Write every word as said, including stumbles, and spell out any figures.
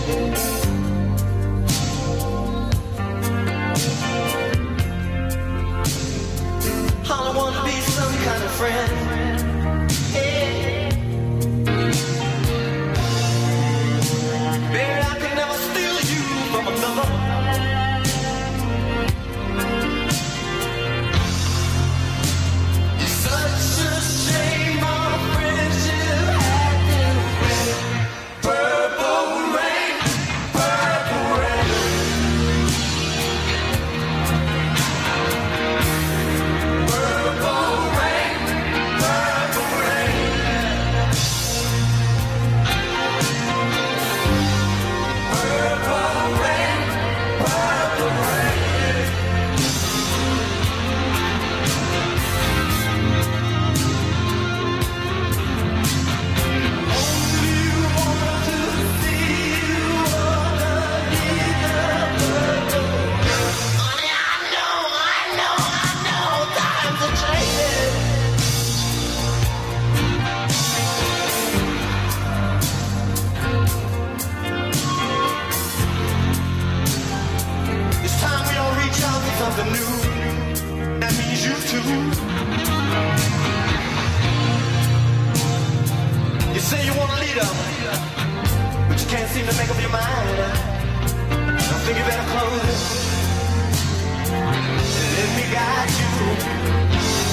I wanna be some kind of friend. Hey. Baby, I can never steal you from another. It's such a shame our friendship had to end. Purple rain, purple rain. Purple rain, purple rain. Purple rain, purple rain. Only want to see you underneath the purple. Honey, I know, I know, I know, times are changing. It's time we all reach out for something new. That means you too. You say you want a leader, but you can't seem to make up your mind. I think you better close it. Let me guide you.